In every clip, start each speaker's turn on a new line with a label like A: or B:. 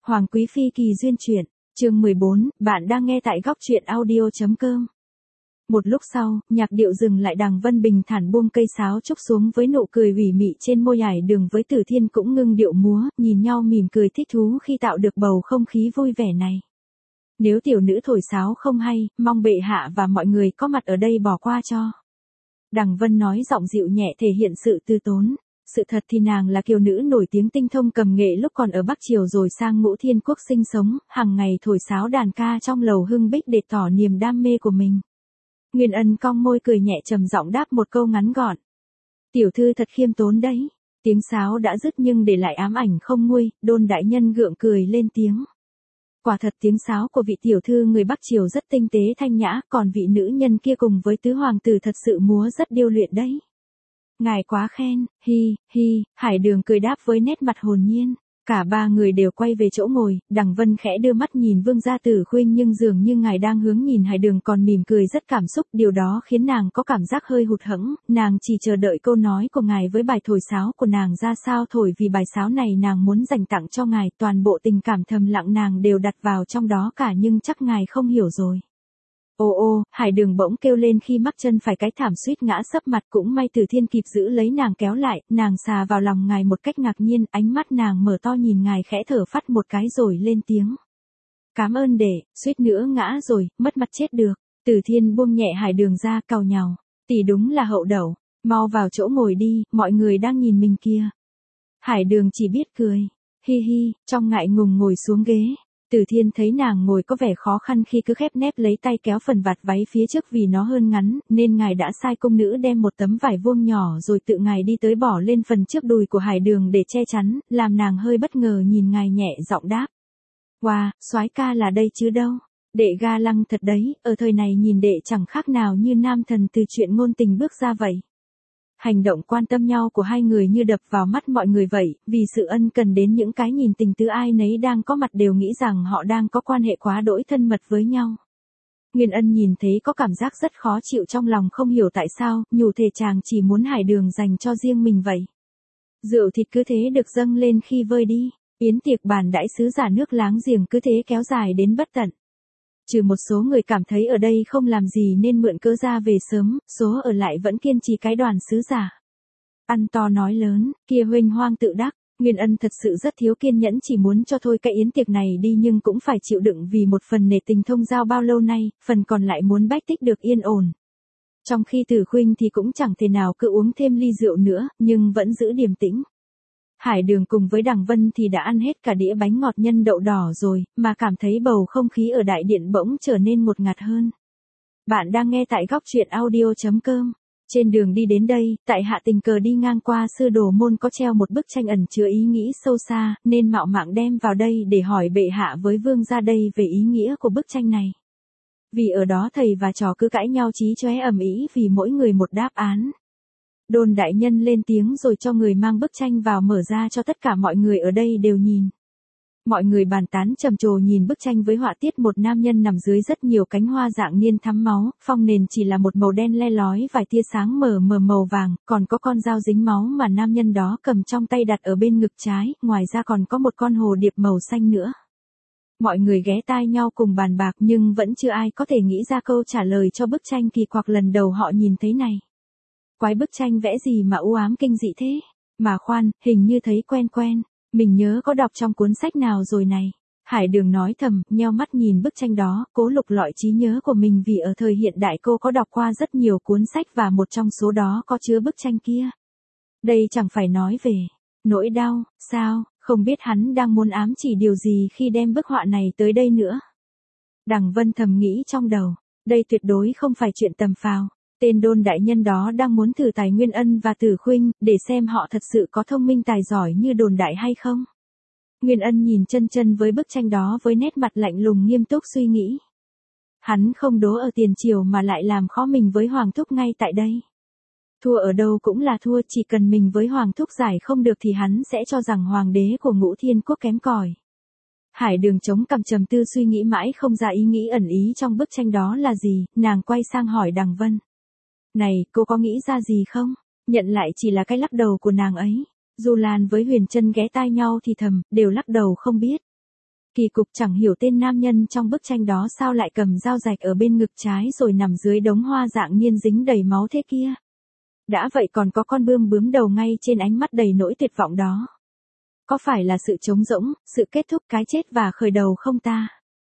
A: Hoàng Quý Phi kỳ duyên truyện, chương 14, bạn đang nghe tại góc truyện audio.com. Một lúc sau, nhạc điệu dừng lại, Đằng Vân bình thản buông cây sáo trúc xuống với nụ cười ủy mị trên môi, Hải Đường với Tử Thiên cũng ngưng điệu múa, nhìn nhau mỉm cười thích thú khi tạo được bầu không khí vui vẻ này. Nếu tiểu nữ thổi sáo không hay, mong bệ hạ và mọi người có mặt ở đây bỏ qua cho. Đằng Vân nói giọng dịu nhẹ thể hiện sự từ tốn. Sự thật thì nàng là kiều nữ nổi tiếng tinh thông cầm nghệ lúc còn ở Bắc Triều rồi sang Ngũ Thiên Quốc sinh sống, hàng ngày thổi sáo đàn ca trong lầu Hưng Bích để tỏ niềm đam mê của mình. Nguyên Ân cong môi cười nhẹ trầm giọng đáp một câu ngắn gọn. Tiểu thư thật khiêm tốn đấy. Tiếng sáo đã dứt nhưng để lại ám ảnh không nguôi, Đôn đại nhân gượng cười lên tiếng. Quả thật tiếng sáo của vị tiểu thư người Bắc Triều rất tinh tế thanh nhã, còn vị nữ nhân kia cùng với tứ hoàng tử thật sự múa rất điêu luyện đấy. Ngài quá khen, hi, Hải Đường cười đáp với nét mặt hồn nhiên. Cả ba người đều quay về chỗ ngồi, Đằng Vân khẽ đưa mắt nhìn Vương gia Tử Khuynh nhưng dường như ngài đang hướng nhìn Hải Đường còn mỉm cười rất cảm xúc, điều đó khiến nàng có cảm giác hơi hụt hẫng, nàng chỉ chờ đợi câu nói của ngài với bài thổi sáo của nàng ra sao thổi, vì bài sáo này nàng muốn dành tặng cho ngài, toàn bộ tình cảm thầm lặng nàng đều đặt vào trong đó cả, nhưng chắc ngài không hiểu rồi. Ô, Hải Đường bỗng kêu lên khi mắc chân phải cái thảm suýt ngã sấp mặt, cũng may Tử Thiên kịp giữ lấy nàng kéo lại, nàng xà vào lòng ngài một cách ngạc nhiên, ánh mắt nàng mở to nhìn ngài khẽ thở phắt một cái rồi lên tiếng. Cảm ơn đệ, suýt nữa ngã rồi, mất mặt chết được. Tử Thiên buông nhẹ Hải Đường ra, cau nhàu. Tỷ đúng là hậu đẩu, mau vào chỗ ngồi đi, mọi người đang nhìn mình kia. Hải Đường chỉ biết cười, hi, trong ngại ngùng ngồi xuống ghế. Tử Thiên thấy nàng ngồi có vẻ khó khăn khi cứ khép nép lấy tay kéo phần vạt váy phía trước vì nó hơn ngắn, nên ngài đã sai cung nữ đem một tấm vải vuông nhỏ rồi tự ngài đi tới bỏ lên phần trước đùi của Hải Đường để che chắn, làm nàng hơi bất ngờ nhìn ngài nhẹ giọng đáp. Wow, soái ca là đây chứ đâu. Đệ ga lăng thật đấy, ở thời này nhìn đệ chẳng khác nào như nam thần từ chuyện ngôn tình bước ra vậy. Hành động quan tâm nhau của hai người như đập vào mắt mọi người vậy, vì sự ân cần đến những cái nhìn tình tứ ai nấy đang có mặt đều nghĩ rằng họ đang có quan hệ quá đỗi thân mật với nhau. Nguyên Ân nhìn thấy có cảm giác rất khó chịu trong lòng, không hiểu tại sao, nhủ thề chàng chỉ muốn Hải Đường dành cho riêng mình vậy. Rượu thịt cứ thế được dâng lên khi vơi đi, yến tiệc bàn đãi sứ giả nước láng giềng cứ thế kéo dài đến bất tận. Trừ một số người cảm thấy ở đây không làm gì nên mượn cớ ra về sớm, số ở lại vẫn kiên trì cái đoàn sứ giả. Ăn to nói lớn, kia huênh hoang tự đắc, Nguyên Ân thật sự rất thiếu kiên nhẫn, chỉ muốn cho thôi cái yến tiệc này đi nhưng cũng phải chịu đựng vì một phần nể tình thông giao bao lâu nay, phần còn lại muốn bách tích được yên ổn. Trong khi Tử Khuynh thì cũng chẳng thể nào cứ uống thêm ly rượu nữa, nhưng vẫn giữ điềm tĩnh. Hải Đường cùng với Đằng Vân thì đã ăn hết cả đĩa bánh ngọt nhân đậu đỏ rồi, mà cảm thấy bầu không khí ở đại điện bỗng trở nên ngột ngạt hơn. Bạn đang nghe tại góc truyện audio.com. Trên đường đi đến đây, tại hạ tình cờ đi ngang qua Sư Đồ Môn có treo một bức tranh ẩn chứa ý nghĩ sâu xa, nên mạo mạn đem vào đây để hỏi bệ hạ với vương gia đây về ý nghĩa của bức tranh này. Vì ở đó thầy và trò cứ cãi nhau chí chóe ầm ĩ vì mỗi người một đáp án. Đôn đại nhân lên tiếng rồi cho người mang bức tranh vào mở ra cho tất cả mọi người ở đây đều nhìn. Mọi người bàn tán trầm trồ nhìn bức tranh với họa tiết một nam nhân nằm dưới rất nhiều cánh hoa dạng niên thắm máu, phong nền chỉ là một màu đen le lói vài tia sáng mờ màu vàng, còn có con dao dính máu mà nam nhân đó cầm trong tay đặt ở bên ngực trái, ngoài ra còn có một con hồ điệp màu xanh nữa. Mọi người ghé tai nhau cùng bàn bạc nhưng vẫn chưa ai có thể nghĩ ra câu trả lời cho bức tranh kỳ quặc lần đầu họ nhìn thấy này. Quái bức tranh vẽ gì mà u ám kinh dị thế? Mà khoan, hình như thấy quen, mình nhớ có đọc trong cuốn sách nào rồi này. Hải Đường nói thầm, nheo mắt nhìn bức tranh đó, cố lục lọi trí nhớ của mình vì ở thời hiện đại cô có đọc qua rất nhiều cuốn sách và một trong số đó có chứa bức tranh kia. Đây chẳng phải nói về nỗi đau, sao, không biết hắn đang muốn ám chỉ điều gì khi đem bức họa này tới đây nữa. Đằng Vân thầm nghĩ trong đầu, đây tuyệt đối không phải chuyện tầm phào. Tên Đôn đại nhân đó đang muốn thử tài Nguyên Ân và Tử Khuynh, để xem họ thật sự có thông minh tài giỏi như đồn đại hay không. Nguyên Ân nhìn chân với bức tranh đó với nét mặt lạnh lùng nghiêm túc suy nghĩ. Hắn không đố ở tiền triều mà lại làm khó mình với Hoàng Thúc ngay tại đây. Thua ở đâu cũng là thua, chỉ cần mình với Hoàng Thúc giải không được thì hắn sẽ cho rằng Hoàng đế của Ngũ Thiên Quốc kém cỏi. Hải Đường chống cằm trầm tư suy nghĩ mãi không ra ý nghĩ ẩn ý trong bức tranh đó là gì, nàng quay sang hỏi Đằng Vân. Này, cô có nghĩ ra gì không? Nhận lại chỉ là cái lắc đầu của nàng ấy. Du Lan với Huyền Trân ghé tai nhau thì thầm, đều lắc đầu không biết. Kỳ cục, chẳng hiểu tên nam nhân trong bức tranh đó sao lại cầm dao rạch ở bên ngực trái rồi nằm dưới đống hoa dạng nhiên dính đầy máu thế kia. Đã vậy còn có con bươm bướm đầu ngay trên ánh mắt đầy nỗi tuyệt vọng đó. Có phải là sự trống rỗng, sự kết thúc cái chết và khởi đầu không ta?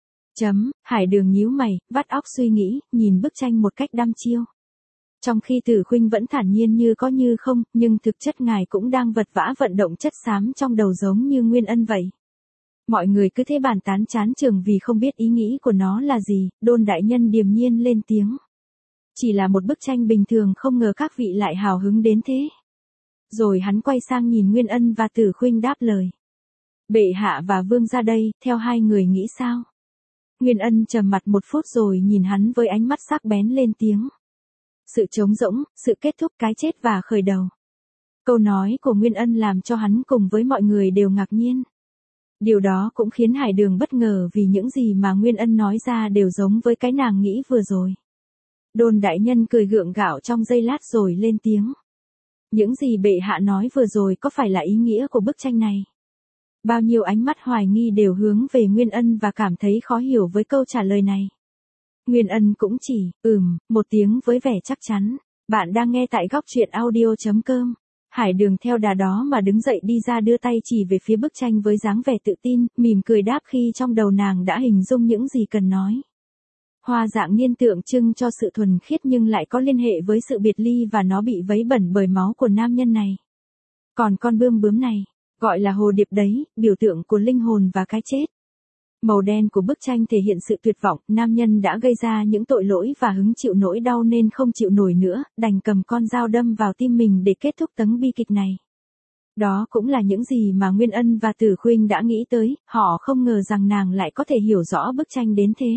A: Hải Đường nhíu mày, vắt óc suy nghĩ, nhìn bức tranh một cách đăm chiêu. Trong khi Tử Khuynh vẫn thản nhiên như có như không, nhưng thực chất ngài cũng đang vật vã vận động chất xám trong đầu giống như Nguyên Ân vậy. Mọi người cứ thế bàn tán chán chường vì không biết ý nghĩ của nó là gì, Đôn đại nhân điềm nhiên lên tiếng. Chỉ là một bức tranh bình thường, không ngờ các vị lại hào hứng đến thế. Rồi hắn quay sang nhìn Nguyên Ân và Tử Khuynh đáp lời. Bệ hạ và vương gia đây, theo hai người nghĩ sao? Nguyên Ân trầm mặt một phút rồi nhìn hắn với ánh mắt sắc bén lên tiếng. Sự trống rỗng, sự kết thúc cái chết và khởi đầu. Câu nói của Nguyên Ân làm cho hắn cùng với mọi người đều ngạc nhiên. Điều đó cũng khiến Hải Đường bất ngờ vì những gì mà Nguyên Ân nói ra đều giống với cái nàng nghĩ vừa rồi. Đôn đại nhân cười gượng gạo trong giây lát rồi lên tiếng. Những gì bệ hạ nói vừa rồi có phải là ý nghĩa của bức tranh này? Bao nhiêu ánh mắt hoài nghi đều hướng về Nguyên Ân và cảm thấy khó hiểu với câu trả lời này. Nguyên Ân cũng chỉ, một tiếng với vẻ chắc chắn. Bạn đang nghe tại góc truyện audio.com. Hải Đường theo đà đó mà đứng dậy đi ra đưa tay chỉ về phía bức tranh với dáng vẻ tự tin, mỉm cười đáp khi trong đầu nàng đã hình dung những gì cần nói. Hoa dạng niên tượng trưng cho sự thuần khiết nhưng lại có liên hệ với sự biệt ly và nó bị vấy bẩn bởi máu của nam nhân này. Còn con bươm bướm này, gọi là hồ điệp đấy, biểu tượng của linh hồn và cái chết. Màu đen của bức tranh thể hiện sự tuyệt vọng, nam nhân đã gây ra những tội lỗi và hứng chịu nỗi đau nên không chịu nổi nữa, đành cầm con dao đâm vào tim mình để kết thúc tấng bi kịch này. Đó cũng là những gì mà Nguyên Ân và Tử Khuynh đã nghĩ tới, họ không ngờ rằng nàng lại có thể hiểu rõ bức tranh đến thế.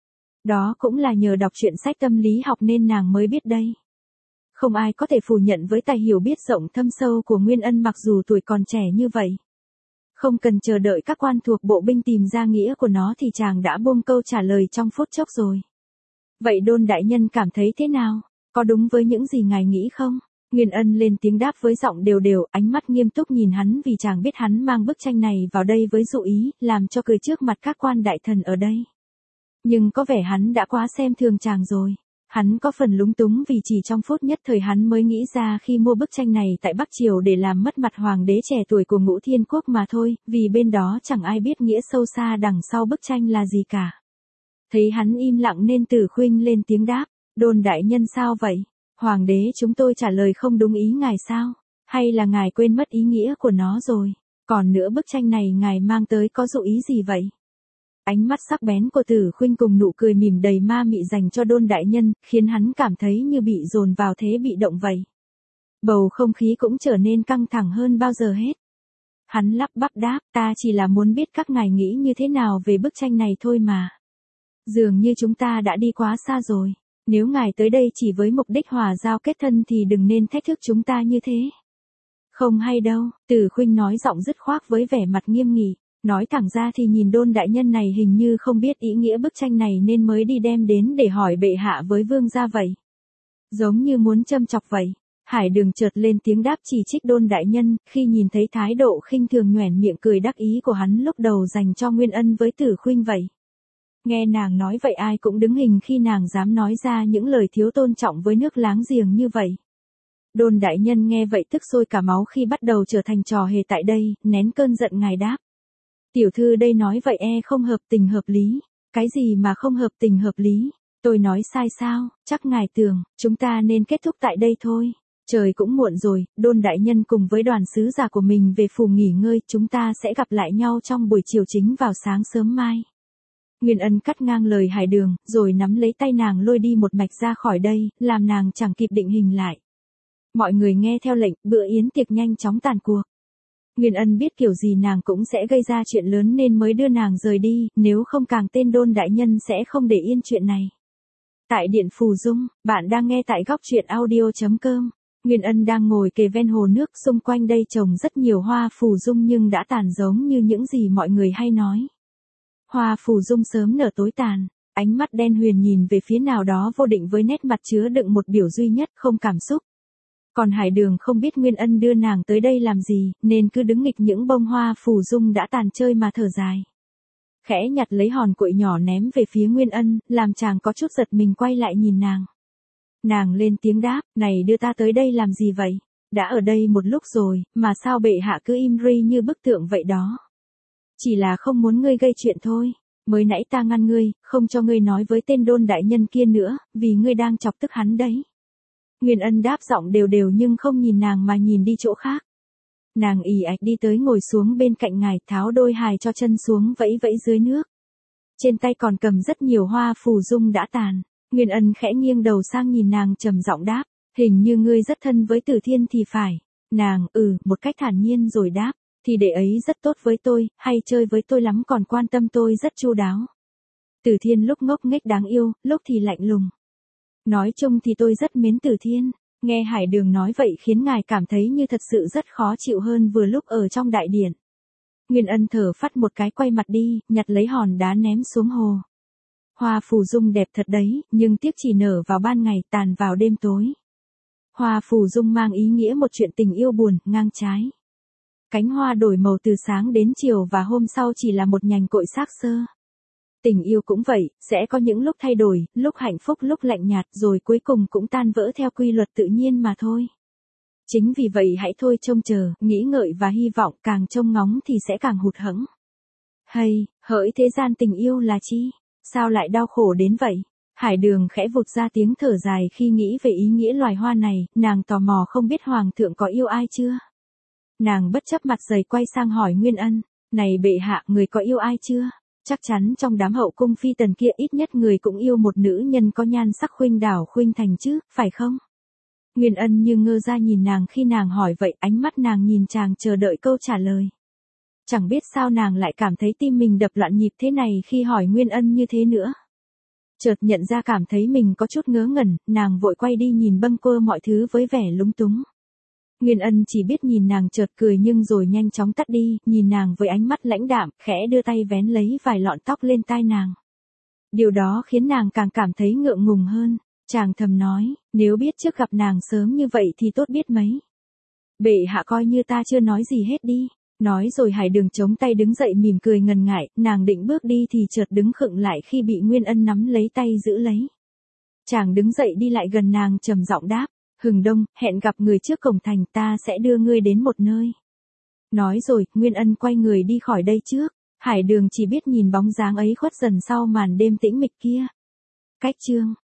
A: Đó cũng là nhờ đọc truyện sách tâm lý học nên nàng mới biết đây. Không ai có thể phủ nhận với tài hiểu biết rộng thâm sâu của Nguyên Ân mặc dù tuổi còn trẻ như vậy. Không cần chờ đợi các quan thuộc bộ binh tìm ra nghĩa của nó thì chàng đã buông câu trả lời trong phút chốc rồi. Vậy Đôn đại nhân cảm thấy thế nào? Có đúng với những gì ngài nghĩ không? Nguyên Ân lên tiếng đáp với giọng đều đều, ánh mắt nghiêm túc nhìn hắn vì chàng biết hắn mang bức tranh này vào đây với dụ ý, làm cho cười trước mặt các quan đại thần ở đây. Nhưng có vẻ hắn đã quá xem thường chàng rồi. Hắn có phần lúng túng vì chỉ trong phút nhất thời hắn mới nghĩ ra khi mua bức tranh này tại Bắc Triều để làm mất mặt hoàng đế trẻ tuổi của Ngũ Thiên Quốc mà thôi, vì bên đó chẳng ai biết nghĩa sâu xa đằng sau bức tranh là gì cả. Thấy hắn im lặng nên Tử Khuynh lên tiếng đáp, Đôn đại nhân sao vậy? Hoàng đế chúng tôi trả lời không đúng ý ngài sao? Hay là ngài quên mất ý nghĩa của nó rồi? Còn nữa bức tranh này ngài mang tới có dụ ý gì vậy? Ánh mắt sắc bén của Tử Khuynh cùng nụ cười mỉm đầy ma mị dành cho Đôn đại nhân, khiến hắn cảm thấy như bị dồn vào thế bị động vậy. Bầu không khí cũng trở nên căng thẳng hơn bao giờ hết. Hắn lắp bắp đáp, ta chỉ là muốn biết các ngài nghĩ như thế nào về bức tranh này thôi mà. Dường như chúng ta đã đi quá xa rồi. Nếu ngài tới đây chỉ với mục đích hòa giao kết thân thì đừng nên thách thức chúng ta như thế. Không hay đâu, Tử Khuynh nói giọng dứt khoát với vẻ mặt nghiêm nghị. Nói thẳng ra thì nhìn Đôn đại nhân này hình như không biết ý nghĩa bức tranh này nên mới đi đem đến để hỏi bệ hạ với vương gia vậy. Giống như muốn châm chọc vậy. Hải Đường chợt lên tiếng đáp chỉ trích Đôn đại nhân, khi nhìn thấy thái độ khinh thường nhoẻn miệng cười đắc ý của hắn lúc đầu dành cho Nguyên Ân với Tử Khuynh vậy. Nghe nàng nói vậy ai cũng đứng hình khi nàng dám nói ra những lời thiếu tôn trọng với nước láng giềng như vậy. Đôn đại nhân nghe vậy tức sôi cả máu khi bắt đầu trở thành trò hề tại đây, nén cơn giận ngài đáp. Tiểu thư đây nói vậy không hợp tình hợp lý. Cái gì mà không hợp tình hợp lý? Tôi nói sai sao? Chắc ngài tưởng, chúng ta nên kết thúc tại đây thôi. Trời cũng muộn rồi, Đôn đại nhân cùng với đoàn sứ giả của mình về phủ nghỉ ngơi, chúng ta sẽ gặp lại nhau trong buổi chiều chính vào sáng sớm mai. Nguyên Ân cắt ngang lời Hải Đường, rồi nắm lấy tay nàng lôi đi một mạch ra khỏi đây, làm nàng chẳng kịp định hình lại. Mọi người nghe theo lệnh, bữa yến tiệc nhanh chóng tàn cuộc. Nguyên Ân biết kiểu gì nàng cũng sẽ gây ra chuyện lớn nên mới đưa nàng rời đi, nếu không càng tên Đôn đại nhân sẽ không để yên chuyện này. Tại Điện Phù Dung, bạn đang nghe tại góc truyện audio.com. Nguyên Ân đang ngồi kề ven hồ nước, xung quanh đây trồng rất nhiều hoa phù dung nhưng đã tàn giống như những gì mọi người hay nói. Hoa phù dung sớm nở tối tàn, ánh mắt đen huyền nhìn về phía nào đó vô định với nét mặt chứa đựng một biểu duy nhất không cảm xúc. Còn Hải Đường không biết Nguyên Ân đưa nàng tới đây làm gì, nên cứ đứng nghịch những bông hoa phù dung đã tàn chơi mà thở dài. khẽ nhặt lấy hòn cội nhỏ ném về phía Nguyên Ân, làm chàng có chút giật mình quay lại nhìn nàng. Nàng lên tiếng đáp, này đưa ta tới đây làm gì vậy? Đã ở đây một lúc rồi, mà sao bệ hạ cứ im ri như bức tượng vậy đó? Chỉ là không muốn ngươi gây chuyện thôi. Mới nãy ta ngăn ngươi, không cho ngươi nói với tên Đôn đại nhân kia nữa, vì ngươi đang chọc tức hắn đấy. Nguyên Ân đáp giọng đều đều nhưng không nhìn nàng mà nhìn đi chỗ khác. Nàng ì ạch đi tới ngồi xuống bên cạnh ngài, tháo đôi hài cho chân xuống vẫy vẫy dưới nước. Trên tay còn cầm rất nhiều hoa phù dung đã tàn. Nguyên Ân khẽ nghiêng đầu sang nhìn nàng trầm giọng đáp, hình như ngươi rất thân với Tử Thiên thì phải. Nàng, một cách thản nhiên rồi đáp, thì đệ ấy rất tốt với tôi, hay chơi với tôi lắm, còn quan tâm tôi rất chu đáo. Tử Thiên lúc ngốc nghếch đáng yêu, lúc thì lạnh lùng. Nói chung thì tôi rất mến Tử Thiên. Nghe Hải Đường nói vậy khiến ngài cảm thấy như thật sự rất khó chịu hơn vừa lúc ở trong đại điện. Nguyên Ân thở phắt một cái quay mặt đi, nhặt lấy hòn đá ném xuống hồ. Hoa phù dung đẹp thật đấy, nhưng tiếc chỉ nở vào ban ngày, tàn vào đêm tối. Hoa phù dung mang ý nghĩa một chuyện tình yêu buồn, ngang trái. Cánh hoa đổi màu từ sáng đến chiều và hôm sau chỉ là một nhành cội xác xơ. Tình yêu cũng vậy, sẽ có những lúc thay đổi, lúc hạnh phúc lúc lạnh nhạt rồi cuối cùng cũng tan vỡ theo quy luật tự nhiên mà thôi. Chính vì vậy hãy thôi trông chờ, nghĩ ngợi và hy vọng, càng trông ngóng thì sẽ càng hụt hẫng. Hay, hỡi thế gian tình yêu là chi? Sao lại đau khổ đến vậy? Hải Đường khẽ vụt ra tiếng thở dài khi nghĩ về ý nghĩa loài hoa này, nàng tò mò không biết hoàng thượng có yêu ai chưa? Nàng bất chấp mặt dày quay sang hỏi Nguyên Ân, này bệ hạ, người có yêu ai chưa? Chắc chắn trong đám hậu cung phi tần kia ít nhất người cũng yêu một nữ nhân có nhan sắc khuynh đảo khuynh thành chứ, phải không? Nguyên Ân như ngơ ra nhìn nàng khi nàng hỏi vậy, ánh mắt nàng nhìn chàng chờ đợi câu trả lời. Chẳng biết sao nàng lại cảm thấy tim mình đập loạn nhịp thế này khi hỏi Nguyên Ân như thế nữa. Chợt nhận ra cảm thấy mình có chút ngớ ngẩn, nàng vội quay đi nhìn bâng quơ mọi thứ với vẻ lúng túng. Nguyên Ân chỉ biết nhìn nàng chợt cười nhưng rồi nhanh chóng tắt đi, nhìn nàng với ánh mắt lãnh đạm, khẽ đưa tay vén lấy vài lọn tóc lên tai nàng. Điều đó khiến nàng càng cảm thấy ngượng ngùng hơn, chàng thầm nói, nếu biết trước gặp nàng sớm như vậy thì tốt biết mấy. Bệ hạ coi như ta chưa nói gì hết đi. Nói rồi Hải Đường chống tay đứng dậy mỉm cười ngần ngại, nàng định bước đi thì chợt đứng khựng lại khi bị Nguyên Ân nắm lấy tay giữ lấy. Chàng đứng dậy đi lại gần nàng trầm giọng đáp, Hừng Đông, hẹn gặp người trước cổng thành, ta sẽ đưa ngươi đến một nơi. Nói rồi, Nguyên Ân quay người đi khỏi đây trước, Hải Đường chỉ biết nhìn bóng dáng ấy khuất dần sau màn đêm tĩnh mịch kia. Cách chương